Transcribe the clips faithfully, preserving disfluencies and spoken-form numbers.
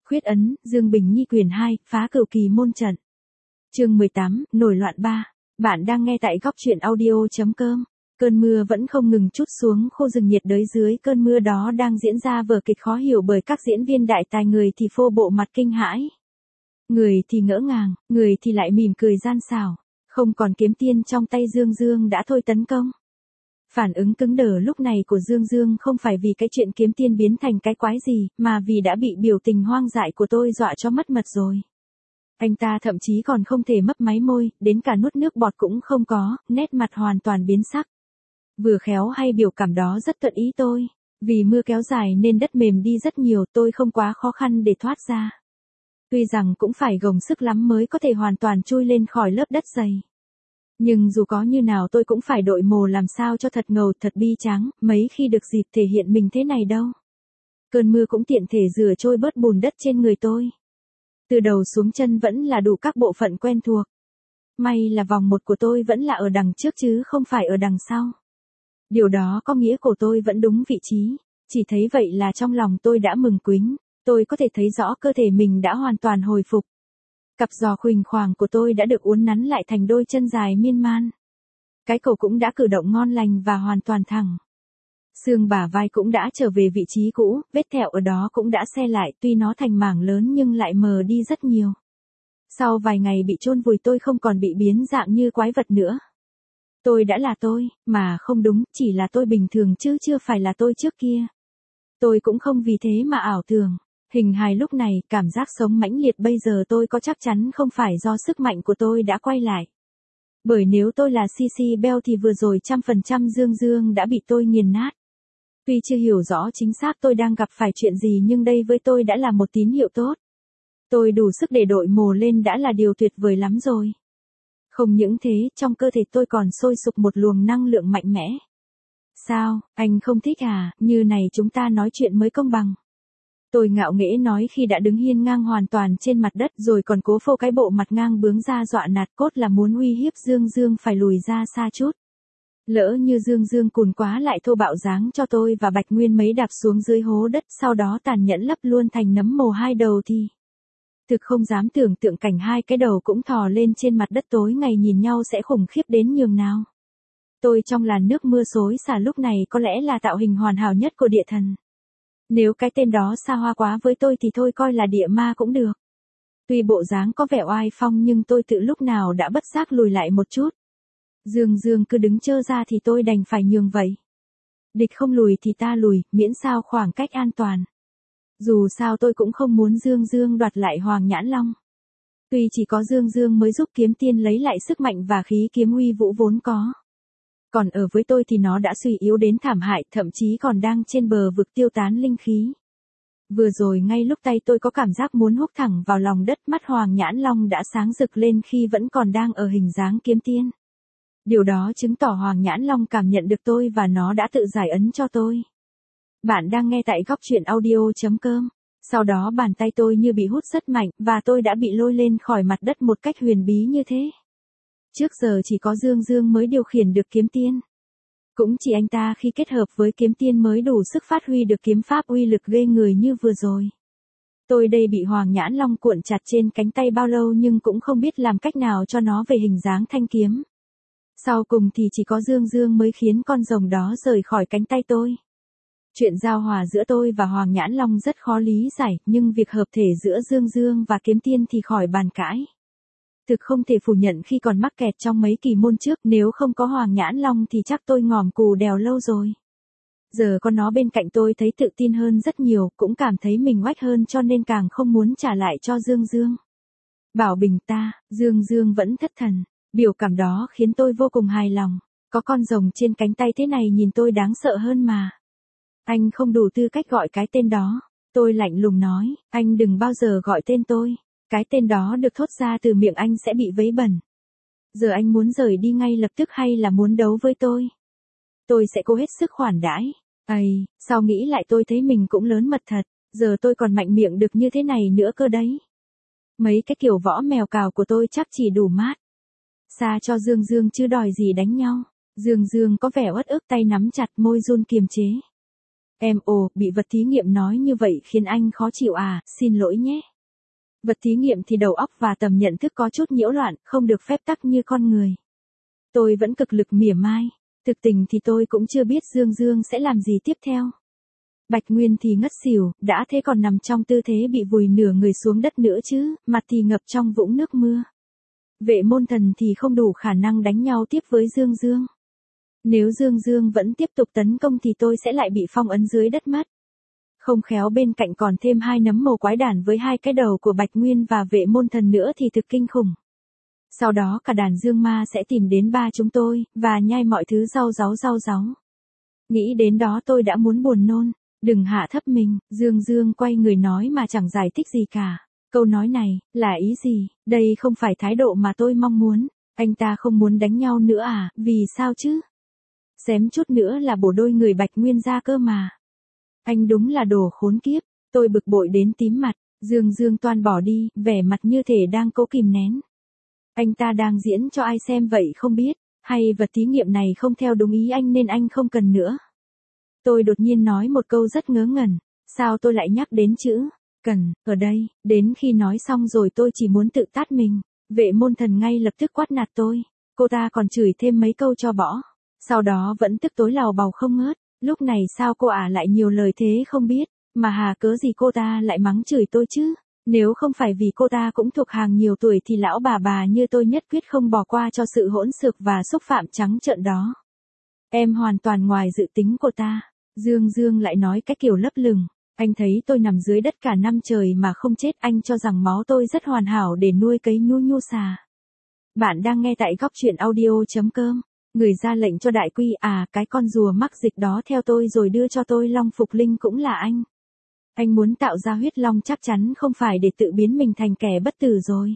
Khuyết ấn, Dương Bình Nhi quyển hai, phá cửu kỳ môn trận. Chương mười tám, nổi loạn ba. Bạn đang nghe tại góc truyện audio chấm com. Cơn mưa vẫn không ngừng trút xuống khô rừng nhiệt đới, dưới cơn mưa đó đang diễn ra vở kịch khó hiểu bởi các diễn viên đại tài, người thì phô bộ mặt kinh hãi, người thì ngỡ ngàng, người thì lại mỉm cười gian xảo. Không còn kiếm tiên trong tay Dương Dương đã thôi tấn công. Phản ứng cứng đờ lúc này của Dương Dương không phải vì cái chuyện kiếm tiên biến thành cái quái gì, mà vì đã bị biểu tình hoang dại của tôi dọa cho mất mật rồi. Anh ta thậm chí còn không thể mấp máy môi, đến cả nuốt nước bọt cũng không có, nét mặt hoàn toàn biến sắc. Vừa khéo hay biểu cảm đó rất thuận ý tôi. Vì mưa kéo dài nên đất mềm đi rất nhiều, tôi không quá khó khăn để thoát ra. Tuy rằng cũng phải gồng sức lắm mới có thể hoàn toàn chui lên khỏi lớp đất dày. Nhưng dù có như nào tôi cũng phải đội mồ làm sao cho thật ngầu, thật bi tráng, mấy khi được dịp thể hiện mình thế này đâu. Cơn mưa cũng tiện thể rửa trôi bớt bùn đất trên người tôi. Từ đầu xuống chân vẫn là đủ các bộ phận quen thuộc. May là vòng một của tôi vẫn là ở đằng trước chứ không phải ở đằng sau. Điều đó có nghĩa cổ tôi vẫn đúng vị trí. Chỉ thấy vậy là trong lòng tôi đã mừng quính. Tôi có thể thấy rõ cơ thể mình đã hoàn toàn hồi phục. Cặp giò khuỳnh khoàng của tôi đã được uốn nắn lại thành đôi chân dài miên man. Cái cổ cũng đã cử động ngon lành và hoàn toàn thẳng. Xương bả vai cũng đã trở về vị trí cũ, vết thẹo ở đó cũng đã se lại, tuy nó thành mảng lớn nhưng lại mờ đi rất nhiều. Sau vài ngày bị chôn vùi tôi không còn bị biến dạng như quái vật nữa. Tôi đã là tôi, mà không đúng, chỉ là tôi bình thường chứ chưa phải là tôi trước kia. Tôi cũng không vì thế mà ảo tưởng. Hình hài lúc này, cảm giác sống mãnh liệt bây giờ tôi có chắc chắn không phải do sức mạnh của tôi đã quay lại. Bởi nếu tôi là Cici Bell thì vừa rồi trăm phần trăm Dương Dương đã bị tôi nghiền nát. Tuy chưa hiểu rõ chính xác tôi đang gặp phải chuyện gì nhưng đây với tôi đã là một tín hiệu tốt. Tôi đủ sức để đội mồ lên đã là điều tuyệt vời lắm rồi. Không những thế, trong cơ thể tôi còn sôi sục một luồng năng lượng mạnh mẽ. Sao, anh không thích à, như này chúng ta nói chuyện mới công bằng. Tôi ngạo nghễ nói khi đã đứng hiên ngang hoàn toàn trên mặt đất rồi còn cố phô cái bộ mặt ngang bướng ra dọa nạt, cốt là muốn uy hiếp Dương Dương phải lùi ra xa chút. Lỡ như Dương Dương cùn quá lại thô bạo giáng cho tôi và Bạch Nguyên mấy đạp xuống dưới hố đất, sau đó tàn nhẫn lấp luôn thành nấm mồ hai đầu thì. Thực không dám tưởng tượng cảnh hai cái đầu cũng thò lên trên mặt đất tối ngày nhìn nhau sẽ khủng khiếp đến nhường nào. Tôi trong làn nước mưa xối xả lúc này có lẽ là tạo hình hoàn hảo nhất của địa thần. Nếu cái tên đó xa hoa quá với tôi thì thôi coi là địa ma cũng được. Tuy bộ dáng có vẻ oai phong nhưng tôi tự lúc nào đã bất giác lùi lại một chút. Dương Dương cứ đứng trơ ra thì tôi đành phải nhường vậy. Địch không lùi thì ta lùi, miễn sao khoảng cách an toàn. Dù sao tôi cũng không muốn Dương Dương đoạt lại Hoàng Nhãn Long. Tuy chỉ có Dương Dương mới giúp kiếm tiên lấy lại sức mạnh và khí kiếm uy vũ vốn có. Còn ở với tôi thì nó đã suy yếu đến thảm hại, thậm chí còn đang trên bờ vực tiêu tán linh khí. Vừa rồi ngay lúc tay tôi có cảm giác muốn húc thẳng vào lòng đất, mắt Hoàng Nhãn Long đã sáng rực lên khi vẫn còn đang ở hình dáng kiếm tiên. Điều đó chứng tỏ Hoàng Nhãn Long cảm nhận được tôi và nó đã tự giải ấn cho tôi. Bạn đang nghe tại góc truyện audio chấm com. Sau đó bàn tay tôi như bị hút rất mạnh và tôi đã bị lôi lên khỏi mặt đất một cách huyền bí như thế. Trước giờ chỉ có Dương Dương mới điều khiển được kiếm tiên. Cũng chỉ anh ta khi kết hợp với kiếm tiên mới đủ sức phát huy được kiếm pháp uy lực ghê người như vừa rồi. Tôi đây bị Hoàng Nhãn Long cuộn chặt trên cánh tay bao lâu nhưng cũng không biết làm cách nào cho nó về hình dáng thanh kiếm. Sau cùng thì chỉ có Dương Dương mới khiến con rồng đó rời khỏi cánh tay tôi. Chuyện giao hòa giữa tôi và Hoàng Nhãn Long rất khó lý giải, nhưng việc hợp thể giữa Dương Dương và kiếm tiên thì khỏi bàn cãi. Thực không thể phủ nhận khi còn mắc kẹt trong mấy kỳ môn trước, nếu không có Hoàng Nhãn Long thì chắc tôi ngòm cù đèo lâu rồi. Giờ có nó bên cạnh tôi thấy tự tin hơn rất nhiều, cũng cảm thấy mình oách hơn cho nên càng không muốn trả lại cho Dương Dương. Bảo bình ta, Dương Dương vẫn thất thần, biểu cảm đó khiến tôi vô cùng hài lòng. Có con rồng trên cánh tay thế này nhìn tôi đáng sợ hơn mà. Anh không đủ tư cách gọi cái tên đó. Tôi lạnh lùng nói, anh đừng bao giờ gọi tên tôi. Cái tên đó được thốt ra từ miệng anh sẽ bị vấy bẩn. Giờ anh muốn rời đi ngay lập tức hay là muốn đấu với tôi? Tôi sẽ cố hết sức khoản đãi. Ây, sao nghĩ lại tôi thấy mình cũng lớn mật thật, giờ tôi còn mạnh miệng được như thế này nữa cơ đấy. Mấy cái kiểu võ mèo cào của tôi chắc chỉ đủ mát. Xa cho Dương Dương chứ đòi gì đánh nhau. Dương Dương có vẻ uất ức, tay nắm chặt, môi run kiềm chế. Em ồ, bị vật thí nghiệm nói như vậy khiến anh khó chịu à, xin lỗi nhé. Vật thí nghiệm thì đầu óc và tầm nhận thức có chút nhiễu loạn, không được phép tắc như con người. Tôi vẫn cực lực mỉa mai. Thực tình thì tôi cũng chưa biết Dương Dương sẽ làm gì tiếp theo. Bạch Nguyên thì ngất xỉu, đã thế còn nằm trong tư thế bị vùi nửa người xuống đất nữa chứ, mặt thì ngập trong vũng nước mưa. Vệ môn thần thì không đủ khả năng đánh nhau tiếp với Dương Dương. Nếu Dương Dương vẫn tiếp tục tấn công thì tôi sẽ lại bị phong ấn dưới đất mất. Không khéo bên cạnh còn thêm hai nấm mồ quái đản với hai cái đầu của Bạch Nguyên và vệ môn thần nữa thì thực kinh khủng. Sau đó cả đàn dương ma sẽ tìm đến ba chúng tôi, và nhai mọi thứ rau ráu rau ráu. Nghĩ đến đó tôi đã muốn buồn nôn. Đừng hạ thấp mình, Dương Dương quay người nói mà chẳng giải thích gì cả. Câu nói này, là ý gì? Đây không phải thái độ mà tôi mong muốn. Anh ta không muốn đánh nhau nữa à, vì sao chứ? Xém chút nữa là bổ đôi người Bạch Nguyên ra cơ mà. Anh đúng là đồ khốn kiếp, tôi bực bội đến tím mặt. Dương Dương toan bỏ đi, vẻ mặt như thể đang cố kìm nén. Anh ta đang diễn cho ai xem vậy không biết, hay vật thí nghiệm này không theo đúng ý anh nên anh không cần nữa. Tôi đột nhiên nói một câu rất ngớ ngẩn, sao tôi lại nhắc đến chữ cần ở đây, đến khi nói xong rồi tôi chỉ muốn tự tát mình. Vệ môn thần ngay lập tức quát nạt tôi, cô ta còn chửi thêm mấy câu cho bỏ, sau đó vẫn tức tối lào bào không ngớt. Lúc này sao cô ả lại nhiều lời thế không biết, mà hà cớ gì cô ta lại mắng chửi tôi chứ? Nếu không phải vì cô ta cũng thuộc hàng nhiều tuổi thì lão bà bà như tôi nhất quyết không bỏ qua cho sự hỗn xược và xúc phạm trắng trợn đó. Em hoàn toàn ngoài dự tính cô ta. Dương Dương lại nói cái kiểu lấp lửng. Anh thấy tôi nằm dưới đất cả năm trời mà không chết, anh cho rằng máu tôi rất hoàn hảo để nuôi cấy nhu nhu xà. Bạn đang nghe tại góc truyện audio chấm com. Người ra lệnh cho đại quy à, cái con rùa mắc dịch đó theo tôi rồi đưa cho tôi long phục linh cũng là anh. Anh muốn tạo ra huyết long chắc chắn không phải để tự biến mình thành kẻ bất tử rồi.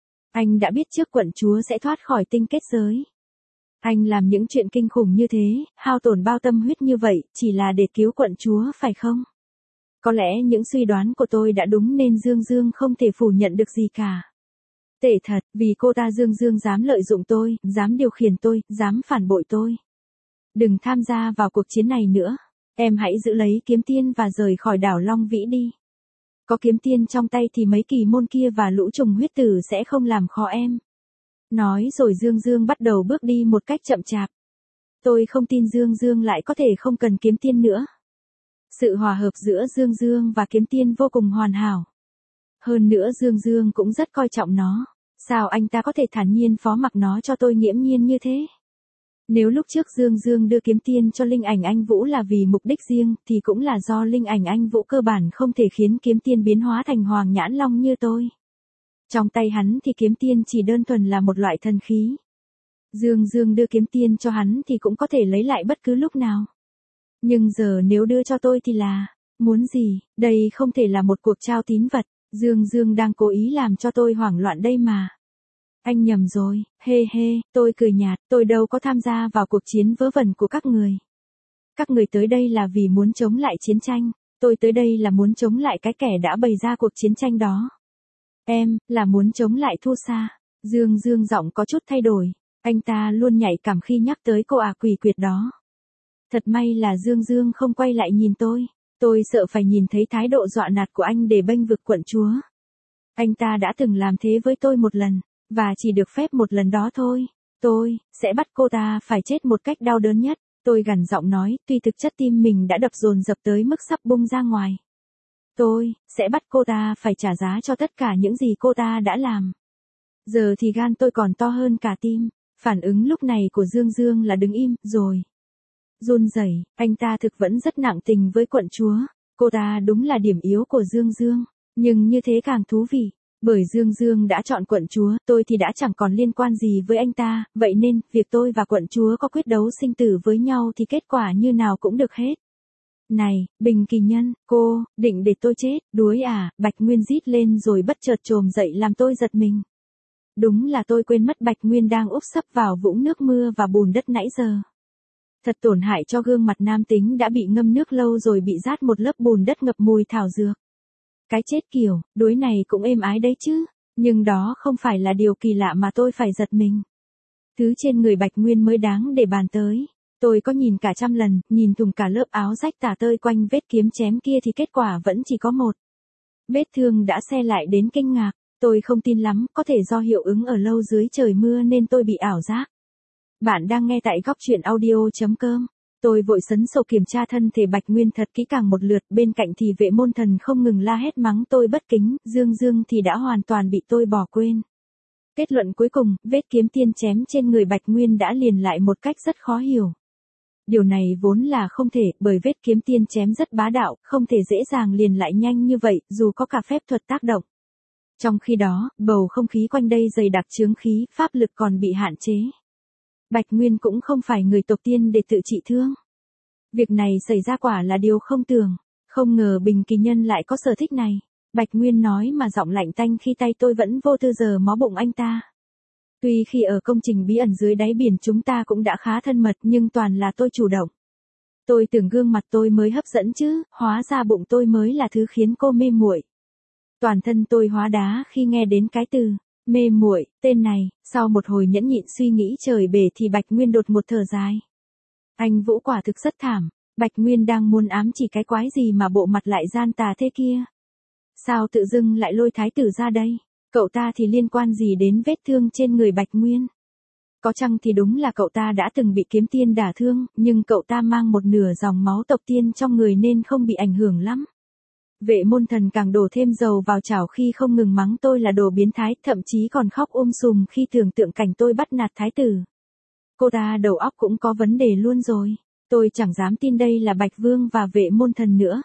Anh đã biết trước quận chúa sẽ thoát khỏi tinh kết giới. Anh làm những chuyện kinh khủng như thế, hao tổn bao tâm huyết như vậy, chỉ là để cứu quận chúa phải không? Có lẽ những suy đoán của tôi đã đúng nên Dương Dương không thể phủ nhận được gì cả. Tệ thật, vì cô ta Dương Dương dám lợi dụng tôi, dám điều khiển tôi, dám phản bội tôi. Đừng tham gia vào cuộc chiến này nữa. Em hãy giữ lấy kiếm tiên và rời khỏi đảo Long Vĩ đi. Có kiếm tiên trong tay thì mấy kỳ môn kia và lũ trùng huyết tử sẽ không làm khó em. Nói rồi Dương Dương bắt đầu bước đi một cách chậm chạp. Tôi không tin Dương Dương lại có thể không cần kiếm tiên nữa. Sự hòa hợp giữa Dương Dương và kiếm tiên vô cùng hoàn hảo. Hơn nữa Dương Dương cũng rất coi trọng nó. Sao anh ta có thể thản nhiên phó mặc nó cho tôi nghiễm nhiên như thế? Nếu lúc trước Dương Dương đưa kiếm tiên cho Linh Ảnh Anh Vũ là vì mục đích riêng, thì cũng là do Linh Ảnh Anh Vũ cơ bản không thể khiến kiếm tiên biến hóa thành Hoàng Nhãn Long như tôi. Trong tay hắn thì kiếm tiên chỉ đơn thuần là một loại thần khí. Dương Dương đưa kiếm tiên cho hắn thì cũng có thể lấy lại bất cứ lúc nào. Nhưng giờ nếu đưa cho tôi thì là, muốn gì, đây không thể là một cuộc trao tín vật, Dương Dương đang cố ý làm cho tôi hoảng loạn đây mà. Anh nhầm rồi, hê hê, tôi cười nhạt, tôi đâu có tham gia vào cuộc chiến vớ vẩn của các người. Các người tới đây là vì muốn chống lại chiến tranh, tôi tới đây là muốn chống lại cái kẻ đã bày ra cuộc chiến tranh đó. Em, là muốn chống lại Thu Sa. Dương Dương giọng có chút thay đổi, anh ta luôn nhạy cảm khi nhắc tới cô ả quỷ quyệt đó. Thật may là Dương Dương không quay lại nhìn tôi, tôi sợ phải nhìn thấy thái độ dọa nạt của anh để bênh vực quận chúa. Anh ta đã từng làm thế với tôi một lần. Và chỉ được phép một lần đó thôi. Tôi sẽ bắt cô ta phải chết một cách đau đớn nhất. Tôi gằn giọng nói, tuy thực chất tim mình đã đập dồn dập tới mức sắp bung ra ngoài. Tôi sẽ bắt cô ta phải trả giá cho tất cả những gì cô ta đã làm. Giờ thì gan tôi còn to hơn cả tim. Phản ứng lúc này của Dương Dương là đứng im, rồi run rẩy. Anh ta thực vẫn rất nặng tình với quận chúa. Cô ta đúng là điểm yếu của Dương Dương. Nhưng như thế càng thú vị. Bởi Dương Dương đã chọn quận chúa, tôi thì đã chẳng còn liên quan gì với anh ta, vậy nên, việc tôi và quận chúa có quyết đấu sinh tử với nhau thì kết quả như nào cũng được hết. Này, Bình Kỳ Nhân, cô, định để tôi chết, đuối à, Bạch Nguyên rít lên rồi bất chợt trồm dậy làm tôi giật mình. Đúng là tôi quên mất Bạch Nguyên đang úp sấp vào vũng nước mưa và bùn đất nãy giờ. Thật tổn hại cho gương mặt nam tính đã bị ngâm nước lâu rồi bị rát một lớp bùn đất ngập mùi thảo dược. Cái chết kiểu, đuối này cũng êm ái đấy chứ, nhưng đó không phải là điều kỳ lạ mà tôi phải giật mình. Thứ trên người Bạch Nguyên mới đáng để bàn tới. Tôi có nhìn cả trăm lần, nhìn thùng cả lớp áo rách tả tơi quanh vết kiếm chém kia thì kết quả vẫn chỉ có một. Vết thương đã xe lại đến kinh ngạc, tôi không tin lắm, có thể do hiệu ứng ở lâu dưới trời mưa nên tôi bị ảo giác. Bạn đang nghe tại góc truyện audio.com. Tôi vội sấn sổ kiểm tra thân thể Bạch Nguyên thật kỹ càng một lượt, bên cạnh thì vệ môn thần không ngừng la hét mắng tôi bất kính, Dương Dương thì đã hoàn toàn bị tôi bỏ quên. Kết luận cuối cùng, vết kiếm tiên chém trên người Bạch Nguyên đã liền lại một cách rất khó hiểu. Điều này vốn là không thể, bởi vết kiếm tiên chém rất bá đạo, không thể dễ dàng liền lại nhanh như vậy, dù có cả phép thuật tác động. Trong khi đó, bầu không khí quanh đây dày đặc chướng khí, pháp lực còn bị hạn chế. Bạch Nguyên cũng không phải người tộc tiên để tự trị thương. Việc này xảy ra quả là điều không tưởng, không ngờ Bình Kỳ Nhân lại có sở thích này. Bạch Nguyên nói mà giọng lạnh tanh khi tay tôi vẫn vô tư giờ mó bụng anh ta. Tuy khi ở công trình bí ẩn dưới đáy biển chúng ta cũng đã khá thân mật nhưng toàn là tôi chủ động. Tôi tưởng gương mặt tôi mới hấp dẫn chứ, hóa ra bụng tôi mới là thứ khiến cô mê muội. Toàn thân tôi hóa đá khi nghe đến cái từ mê muội tên này, sau một hồi nhẫn nhịn suy nghĩ trời bể thì Bạch Nguyên đột một thở dài. Anh Vũ quả thực rất thảm, Bạch Nguyên đang muốn ám chỉ cái quái gì mà bộ mặt lại gian tà thế kia. Sao tự dưng lại lôi thái tử ra đây? Cậu ta thì liên quan gì đến vết thương trên người Bạch Nguyên? Có chăng thì đúng là cậu ta đã từng bị kiếm tiên đả thương, nhưng cậu ta mang một nửa dòng máu tộc tiên trong người nên không bị ảnh hưởng lắm. Vệ môn thần càng đổ thêm dầu vào chảo khi không ngừng mắng tôi là đồ biến thái, thậm chí còn khóc um sùm khi tưởng tượng cảnh tôi bắt nạt thái tử. Cô ta đầu óc cũng có vấn đề luôn rồi. Tôi chẳng dám tin đây là Bạch Vương và vệ môn thần nữa.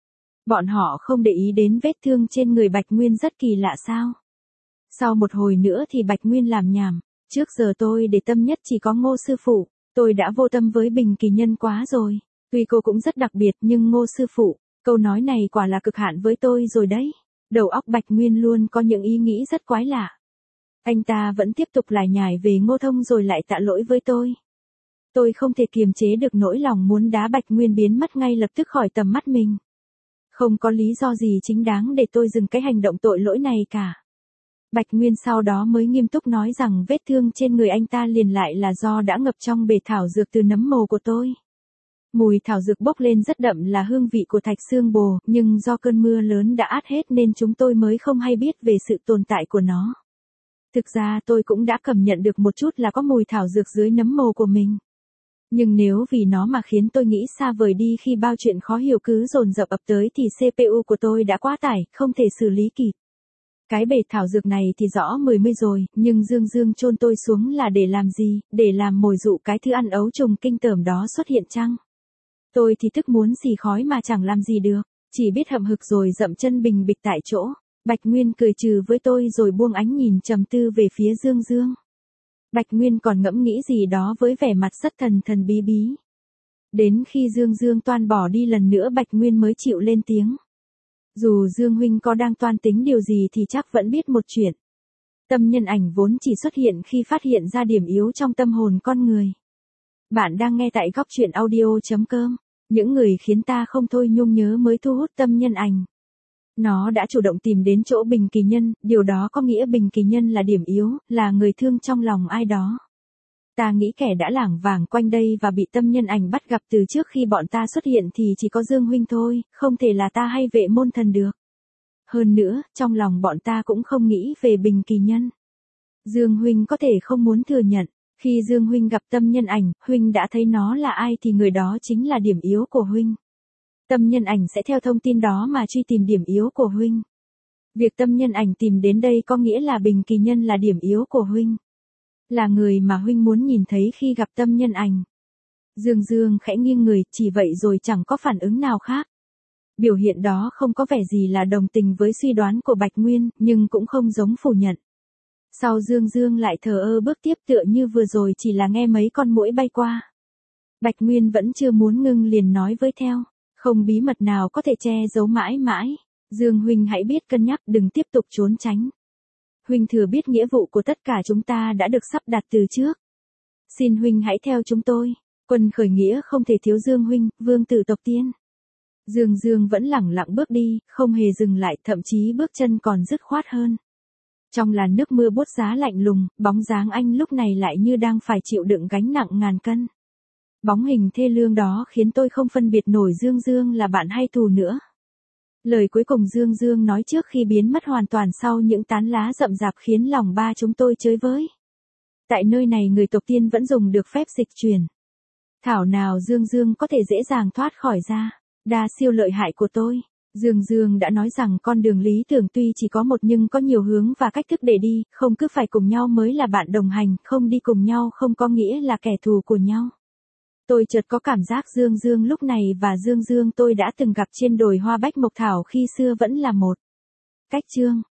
Bọn họ không để ý đến vết thương trên người Bạch Nguyên rất kỳ lạ sao? Sau một hồi nữa thì Bạch Nguyên làm nhảm. Trước giờ tôi để tâm nhất chỉ có Ngô sư phụ. Tôi đã vô tâm với Bình Kỳ Nhân quá rồi. Tuy cô cũng rất đặc biệt nhưng Ngô sư phụ, câu nói này quả là cực hạn với tôi rồi đấy. Đầu óc Bạch Nguyên luôn có những ý nghĩ rất quái lạ. Anh ta vẫn tiếp tục lải nhải về Ngô Thông rồi lại tạ lỗi với tôi. Tôi không thể kiềm chế được nỗi lòng muốn đá Bạch Nguyên biến mất ngay lập tức khỏi tầm mắt mình. Không có lý do gì chính đáng để tôi dừng cái hành động tội lỗi này cả. Bạch Nguyên sau đó mới nghiêm túc nói rằng vết thương trên người anh ta liền lại là do đã ngập trong bể thảo dược từ nấm mồ của tôi. Mùi thảo dược bốc lên rất đậm là hương vị của thạch xương bồ, nhưng do cơn mưa lớn đã át hết nên chúng tôi mới không hay biết về sự tồn tại của nó. Thực ra tôi cũng đã cảm nhận được một chút là có mùi thảo dược dưới nấm mồ của mình. Nhưng nếu vì nó mà khiến tôi nghĩ xa vời đi khi bao chuyện khó hiểu cứ dồn dập ập tới thì xê pê u của tôi đã quá tải, không thể xử lý kịp. Cái bể thảo dược này thì rõ mười mươi rồi, nhưng Dương Dương chôn tôi xuống là để làm gì, để làm mồi dụ cái thứ ăn ấu trùng kinh tởm đó xuất hiện chăng? Tôi thì tức muốn xì khói mà chẳng làm gì được, chỉ biết hậm hực rồi dậm chân bình bịch tại chỗ. Bạch Nguyên cười trừ với tôi rồi buông ánh nhìn trầm tư về phía Dương Dương. Bạch Nguyên còn ngẫm nghĩ gì đó với vẻ mặt rất thần thần bí bí. Đến khi Dương Dương toan bỏ đi lần nữa Bạch Nguyên mới chịu lên tiếng. Dù Dương huynh có đang toan tính điều gì thì chắc vẫn biết một chuyện. Tâm nhân ảnh vốn chỉ xuất hiện khi phát hiện ra điểm yếu trong tâm hồn con người. Bạn đang nghe tại góc truyện audio.com. Những người khiến ta không thôi nhung nhớ mới thu hút tâm nhân ảnh. Nó đã chủ động tìm đến chỗ Bình Kỳ Nhân, điều đó có nghĩa Bình Kỳ Nhân là điểm yếu, là người thương trong lòng ai đó. Ta nghĩ kẻ đã lảng vảng quanh đây và bị tâm nhân ảnh bắt gặp từ trước khi bọn ta xuất hiện thì chỉ có Dương huynh thôi, không thể là ta hay vệ môn thần được. Hơn nữa, trong lòng bọn ta cũng không nghĩ về Bình Kỳ Nhân. Dương huynh có thể không muốn thừa nhận, khi Dương huynh gặp tâm nhân ảnh, huynh đã thấy nó là ai thì người đó chính là điểm yếu của huynh. Tâm nhân ảnh sẽ theo thông tin đó mà truy tìm điểm yếu của huynh. Việc tâm nhân ảnh tìm đến đây có nghĩa là Bình Kỳ Nhân là điểm yếu của huynh. Là người mà huynh muốn nhìn thấy khi gặp tâm nhân ảnh. Dương Dương khẽ nghiêng người, chỉ vậy rồi chẳng có phản ứng nào khác. Biểu hiện đó không có vẻ gì là đồng tình với suy đoán của Bạch Nguyên, nhưng cũng không giống phủ nhận. Sau Dương Dương lại thờ ơ bước tiếp tựa như vừa rồi chỉ là nghe mấy con muỗi bay qua. Bạch Nguyên vẫn chưa muốn ngưng liền nói với theo. Không bí mật nào có thể che giấu mãi mãi. Dương huynh hãy biết cân nhắc, đừng tiếp tục trốn tránh. Huynh thừa biết nghĩa vụ của tất cả chúng ta đã được sắp đặt từ trước. Xin huynh hãy theo chúng tôi. Quân khởi nghĩa không thể thiếu Dương huynh, vương tử tộc tiên. Dương Dương vẫn lẳng lặng bước đi, không hề dừng lại, thậm chí bước chân còn dứt khoát hơn. Trong làn nước mưa buốt giá lạnh lùng, bóng dáng anh lúc này lại như đang phải chịu đựng gánh nặng ngàn cân. Bóng hình thê lương đó khiến tôi không phân biệt nổi Dương Dương là bạn hay thù nữa. Lời cuối cùng Dương Dương nói trước khi biến mất hoàn toàn sau những tán lá rậm rạp khiến lòng ba chúng tôi chới với. Tại nơi này người tộc tiên vẫn dùng được phép dịch chuyển. Thảo nào Dương Dương có thể dễ dàng thoát khỏi ra đa siêu lợi hại của tôi. Dương Dương đã nói rằng con đường lý tưởng tuy chỉ có một nhưng có nhiều hướng và cách thức để đi, không cứ phải cùng nhau mới là bạn đồng hành, không đi cùng nhau không có nghĩa là kẻ thù của nhau. Tôi chợt có cảm giác Dương Dương lúc này và Dương Dương tôi đã từng gặp trên đồi hoa bách mộc thảo khi xưa vẫn là một. Cách chương